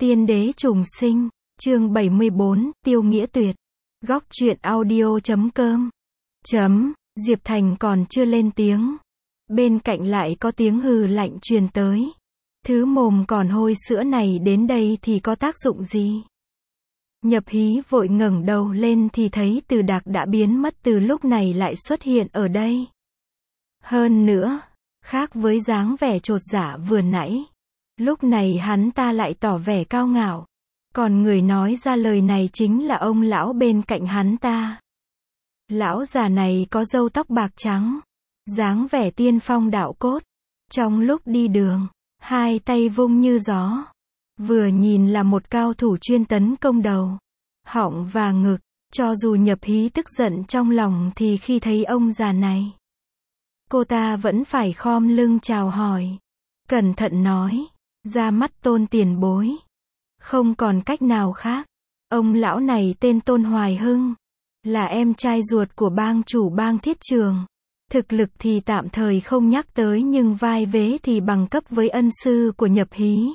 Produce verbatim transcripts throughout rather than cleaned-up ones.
Tiên đế trùng sinh, chương bảy mươi bốn, Tiêu Nghĩa Tuyệt. Góc truyện audio chấm com. Chấm, Diệp Thành còn chưa lên tiếng. Bên cạnh lại có tiếng hừ lạnh truyền tới. Thứ mồm còn hôi sữa này đến đây thì có tác dụng gì? Nhập Hí vội ngẩng đầu lên thì thấy Từ Đạc đã biến mất từ lúc này lại xuất hiện ở đây. Hơn nữa, khác với dáng vẻ chột dạ vừa nãy, lúc này hắn ta lại tỏ vẻ cao ngạo. Còn người nói ra lời này chính là ông lão bên cạnh hắn ta. Lão già này có râu tóc bạc trắng, dáng vẻ tiên phong đạo cốt. Trong lúc đi đường, hai tay vung như gió. Vừa nhìn là một cao thủ chuyên tấn công đầu, họng và ngực. Cho dù Nhập Hí tức giận trong lòng thì khi thấy ông già này, cô ta vẫn phải khom lưng chào hỏi. Cẩn thận nói, ra mắt Tôn tiền bối. Không còn cách nào khác. Ông lão này tên Tôn Hoài Hưng, là em trai ruột của bang chủ bang Thiết Trường. Thực lực thì tạm thời không nhắc tới nhưng vai vế thì bằng cấp với ân sư của Nhập Hí.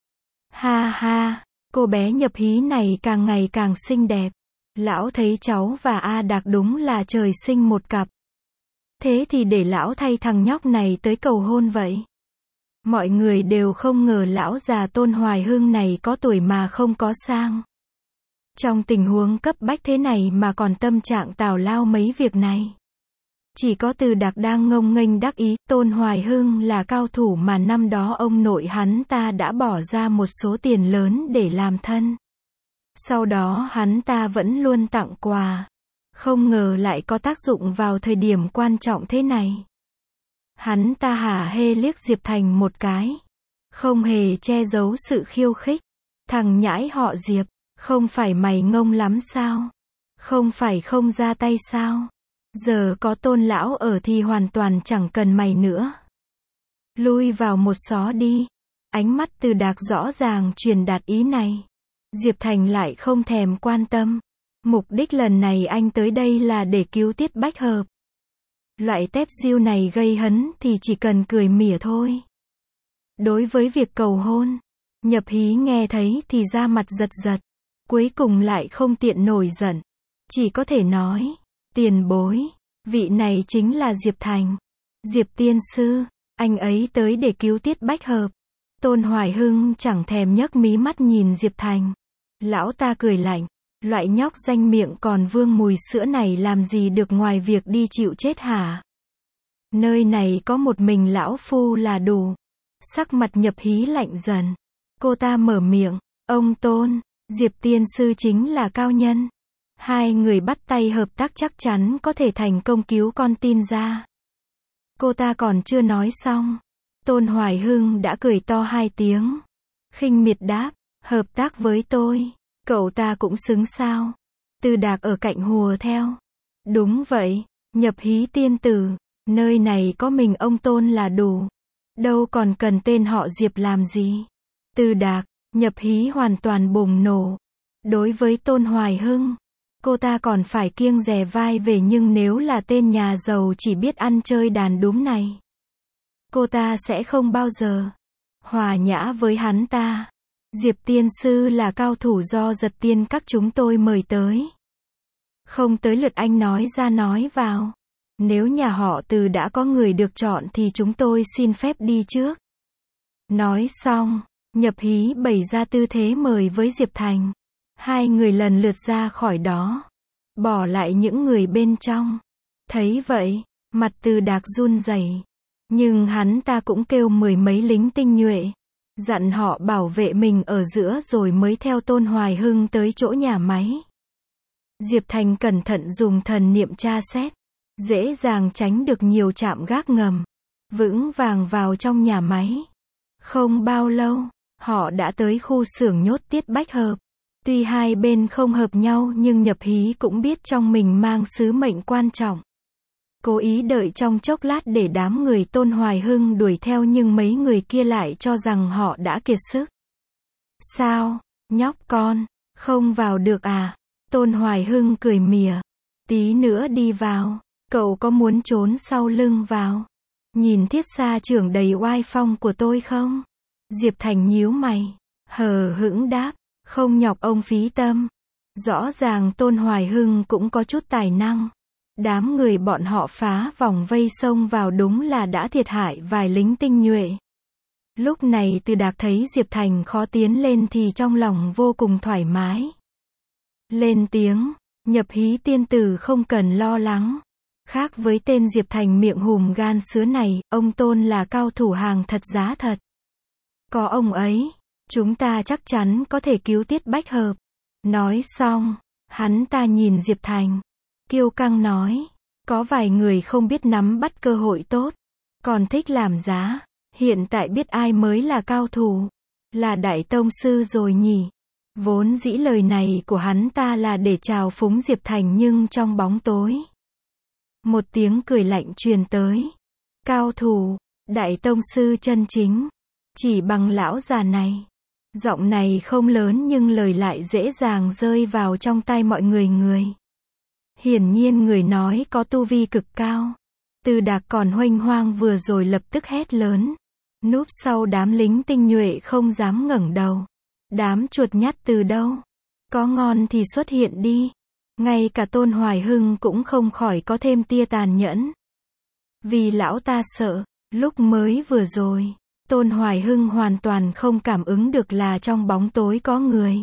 Ha ha, cô bé Nhập Hí này càng ngày càng xinh đẹp. Lão thấy cháu và A Đạc đúng là trời sinh một cặp. Thế thì để lão thay thằng nhóc này tới cầu hôn vậy. Mọi người đều không ngờ lão già Tôn Hoài Hưng này có tuổi mà không có sang. Trong tình huống cấp bách thế này mà còn tâm trạng tào lao mấy việc này. Chỉ có Từ Đạc đang ngông nghênh đắc ý. Tôn Hoài Hưng là cao thủ mà năm đó ông nội hắn ta đã bỏ ra một số tiền lớn để làm thân. Sau đó hắn ta vẫn luôn tặng quà. Không ngờ lại có tác dụng vào thời điểm quan trọng thế này. Hắn ta hả hê liếc Diệp Thành một cái. Không hề che giấu sự khiêu khích. Thằng nhãi họ Diệp, không phải mày ngông lắm sao? Không phải không ra tay sao? Giờ có Tôn lão ở thì hoàn toàn chẳng cần mày nữa. Lui vào một xó đi. Ánh mắt Từ Đạc rõ ràng truyền đạt ý này. Diệp Thành lại không thèm quan tâm. Mục đích lần này anh tới đây là để cứu Tiết Bách Hợp. Loại tép diêu này gây hấn thì chỉ cần cười mỉa thôi. Đối với việc cầu hôn, Nhập Hí nghe thấy thì da mặt giật giật. Cuối cùng lại không tiện nổi giận. Chỉ có thể nói, tiền bối, vị này chính là Diệp Thành. Diệp tiên sư, anh ấy tới để cứu Tiết Bách Hợp. Tôn Hoài Hưng chẳng thèm nhấc mí mắt nhìn Diệp Thành. Lão ta cười lạnh. Loại nhóc danh miệng còn vương mùi sữa này làm gì được ngoài việc đi chịu chết hả? Nơi này có một mình lão phu là đủ. Sắc mặt Nhập Hí lạnh dần. Cô ta mở miệng. Ông Tôn, Diệp tiên sư chính là cao nhân. Hai người bắt tay hợp tác chắc chắn có thể thành công cứu con tin ra. Cô ta còn chưa nói xong. Tôn Hoài Hưng đã cười to hai tiếng. Khinh miệt đáp. Hợp tác với tôi. Cậu ta cũng xứng sao? Từ Đạc ở cạnh hùa theo. Đúng vậy, Nhập Hí tiên tử. Nơi này có mình ông Tôn là đủ. Đâu còn cần tên họ Diệp làm gì? Từ Đạc, Nhập Hí hoàn toàn bùng nổ. Đối với Tôn Hoài Hưng, cô ta còn phải kiêng dè vai về nhưng nếu là tên nhà giàu chỉ biết ăn chơi đàn đúm này, cô ta sẽ không bao giờ hòa nhã với hắn ta. Diệp tiên sư là cao thủ do Giật Tiên các chúng tôi mời tới. Không tới lượt anh nói ra nói vào. Nếu nhà họ Từ đã có người được chọn thì chúng tôi xin phép đi trước. Nói xong, Nhập Hí bày ra tư thế mời với Diệp Thành. Hai người lần lượt ra khỏi đó, bỏ lại những người bên trong. Thấy vậy, mặt Từ Đạc run rẩy. Nhưng hắn ta cũng kêu mười mấy lính tinh nhuệ, dặn họ bảo vệ mình ở giữa rồi mới theo Tôn Hoài Hưng tới chỗ nhà máy. Diệp Thành cẩn thận dùng thần niệm tra xét, dễ dàng tránh được nhiều trạm gác ngầm, vững vàng vào trong nhà máy. Không bao lâu, họ đã tới khu xưởng nhốt Tiết Bách Hợp. Tuy hai bên không hợp nhau nhưng Nhập Hí cũng biết trong mình mang sứ mệnh quan trọng. Cố ý đợi trong chốc lát để đám người Tôn Hoài Hưng đuổi theo nhưng mấy người kia lại cho rằng họ đã kiệt sức. Sao, nhóc con, không vào được à? Tôn Hoài Hưng cười mỉa. Tí nữa đi vào, cậu có muốn trốn sau lưng vào? Nhìn Thiết Sa trưởng đầy oai phong của tôi không? Diệp Thành nhíu mày. hờ hững đáp, không nhọc ông phí tâm. Rõ ràng Tôn Hoài Hưng cũng có chút tài năng. Đám người bọn họ phá vòng vây xông vào đúng là đã thiệt hại vài lính tinh nhuệ. Lúc này Từ Đạc thấy Diệp Thành khó tiến lên thì trong lòng vô cùng thoải mái. Lên tiếng, Nhập Hí tiên tử không cần lo lắng. Khác với tên Diệp Thành miệng hùm gan sứa này, ông Tôn là cao thủ hàng thật giá thật. Có ông ấy, chúng ta chắc chắn có thể cứu Tiết Bách Hợp. Nói xong, hắn ta nhìn Diệp Thành, kiêu căng nói, có vài người không biết nắm bắt cơ hội tốt, còn thích làm giá, hiện tại biết ai mới là cao thủ, là Đại Tông Sư rồi nhỉ. Vốn dĩ lời này của hắn ta là để chào phúng Diệp Thành nhưng trong bóng tối, một tiếng cười lạnh truyền tới. Cao thủ, Đại Tông Sư chân chính, chỉ bằng lão già này. Giọng này không lớn nhưng lời lại dễ dàng rơi vào trong tai mọi người người. Hiển nhiên người nói có tu vi cực cao. Từ Đạc còn huênh hoang vừa rồi lập tức hét lớn. Núp sau đám lính tinh nhuệ không dám ngẩng đầu. Đám chuột nhắt từ đâu? Có ngon thì xuất hiện đi. Ngay cả Tôn Hoài Hưng cũng không khỏi có thêm tia tàn nhẫn. Vì lão ta sợ, lúc mới vừa rồi, Tôn Hoài Hưng hoàn toàn không cảm ứng được là trong bóng tối có người.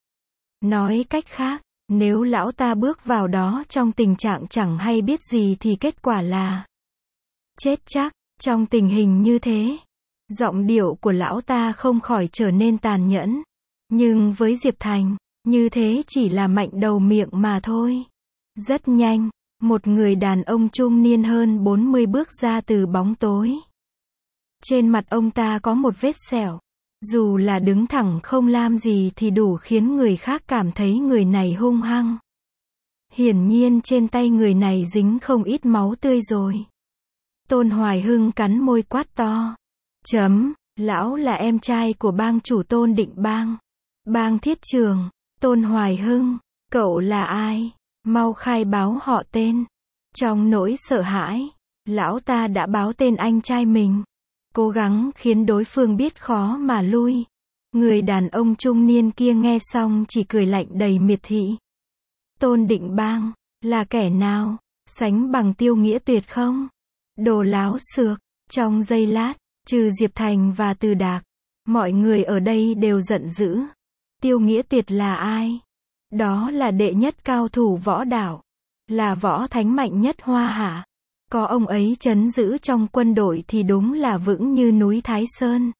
Nói cách khác, nếu lão ta bước vào đó trong tình trạng chẳng hay biết gì thì kết quả là chết chắc. Trong tình hình như thế, giọng điệu của lão ta không khỏi trở nên tàn nhẫn. Nhưng với Diệp Thành, như thế chỉ là mạnh đầu miệng mà thôi. Rất nhanh, một người đàn ông trung niên hơn bốn mươi bước ra từ bóng tối. Trên mặt ông ta có một vết sẹo. Dù là đứng thẳng không làm gì thì đủ khiến người khác cảm thấy người này hung hăng. Hiển nhiên trên tay người này dính không ít máu tươi rồi. Tôn Hoài Hưng cắn môi quát to. Chấm, lão là em trai của bang chủ Tôn Định Bang. Bang Thiết Trường. Tôn Hoài Hưng, cậu là ai? Mau khai báo họ tên. Trong nỗi sợ hãi, lão ta đã báo tên anh trai mình. Cố gắng khiến đối phương biết khó mà lui. Người đàn ông trung niên kia nghe xong chỉ cười lạnh đầy miệt thị. Tôn Định Bang, là kẻ nào? Sánh bằng Tiêu Nghĩa Tuyệt không? Đồ láo xược. Trong giây lát, trừ Diệp Thành và Từ Đạc, mọi người ở đây đều giận dữ. Tiêu Nghĩa Tuyệt là ai? Đó là đệ nhất cao thủ võ đạo. Là võ thánh mạnh nhất Hoa Hạ. Có ông ấy trấn giữ trong quân đội thì đúng là vững như núi Thái Sơn.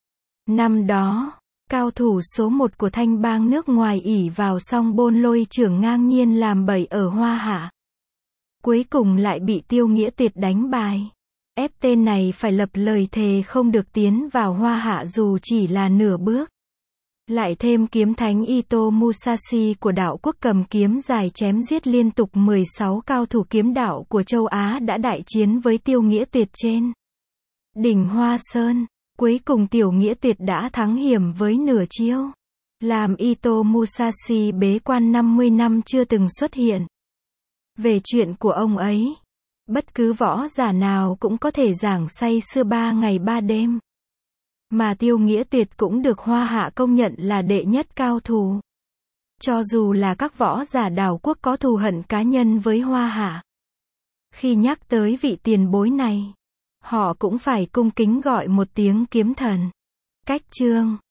Năm đó, cao thủ số một của Thanh bang nước ngoài ỷ vào Song Bôn Lôi trưởng ngang nhiên làm bậy ở Hoa Hạ. Cuối cùng lại bị Tiêu Nghĩa Tuyệt đánh bại. Ép tên này phải lập lời thề không được tiến vào Hoa Hạ dù chỉ là nửa bước. Lại thêm kiếm thánh Ito Musashi của đạo quốc cầm kiếm dài chém giết liên tục mười sáu cao thủ kiếm đạo của châu Á đã đại chiến với Tiêu Nghĩa Tuyệt trên đỉnh Hoa Sơn. Cuối cùng Tiêu Nghĩa Tuyệt đã thắng hiểm với nửa chiêu, làm Ito Musashi bế quan năm mươi năm chưa từng xuất hiện. Về chuyện của ông ấy, bất cứ võ giả nào cũng có thể giảng say sưa ba ngày ba đêm. Mà Tiêu Nghĩa Tuyệt cũng được Hoa Hạ công nhận là đệ nhất cao thủ. Cho dù là các võ giả đảo quốc có thù hận cá nhân với Hoa Hạ, khi nhắc tới vị tiền bối này, họ cũng phải cung kính gọi một tiếng kiếm thần. Cách chương